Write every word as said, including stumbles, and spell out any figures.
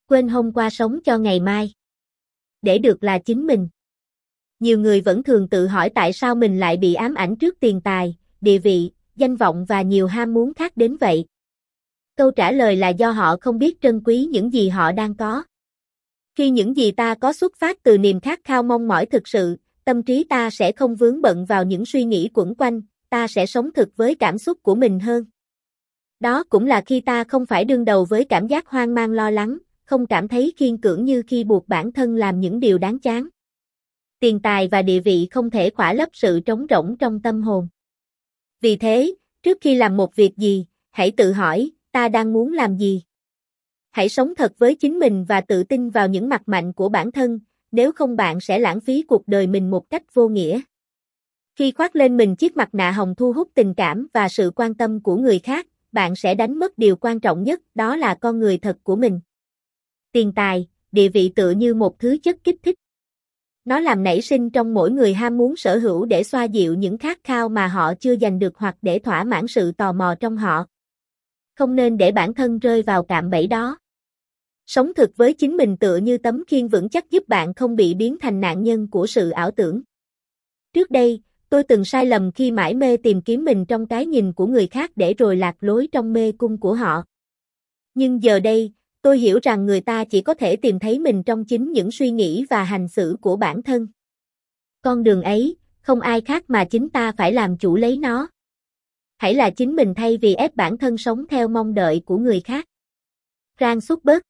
quên hôm qua sống cho ngày mai. Để được là chính mình. Nhiều người vẫn thường tự hỏi tại sao mình lại bị ám ảnh trước tiền tài, địa vị, danh vọng và nhiều ham muốn khác đến vậy. Câu trả lời là do họ không biết trân quý những gì họ đang có. Khi những gì ta có xuất phát từ niềm khát khao mong mỏi thực sự, tâm trí ta sẽ không vướng bận vào những suy nghĩ quẩn quanh, ta sẽ sống thực với cảm xúc của mình hơn. Đó cũng là khi ta không phải đương đầu với cảm giác hoang mang lo lắng, không cảm thấy khiên cưỡng như khi buộc bản thân làm những điều đáng chán. Tiền tài và địa vị không thể khỏa lấp sự trống rỗng trong tâm hồn. Vì thế, trước khi làm một việc gì, hãy tự hỏi, ta đang muốn làm gì? Hãy sống thật với chính mình và tự tin vào những mặt mạnh của bản thân, nếu không bạn sẽ lãng phí cuộc đời mình một cách vô nghĩa. Khi khoác lên mình chiếc mặt nạ hồng thu hút tình cảm và sự quan tâm của người khác, bạn sẽ đánh mất điều quan trọng nhất, đó là con người thật của mình. Tiền tài, địa vị tựa như một thứ chất kích thích. Nó làm nảy sinh trong mỗi người ham muốn sở hữu để xoa dịu những khát khao mà họ chưa giành được hoặc để thỏa mãn sự tò mò trong họ. Không nên để bản thân rơi vào cạm bẫy đó. Sống thực với chính mình tựa như tấm khiên vững chắc giúp bạn không bị biến thành nạn nhân của sự ảo tưởng. Trước đây, tôi từng sai lầm khi mải mê tìm kiếm mình trong cái nhìn của người khác để rồi lạc lối trong mê cung của họ. Nhưng giờ đây, tôi hiểu rằng người ta chỉ có thể tìm thấy mình trong chính những suy nghĩ và hành xử của bản thân. Con đường ấy, không ai khác mà chính ta phải làm chủ lấy nó. Hãy là chính mình thay vì ép bản thân sống theo mong đợi của người khác. Franz Schubert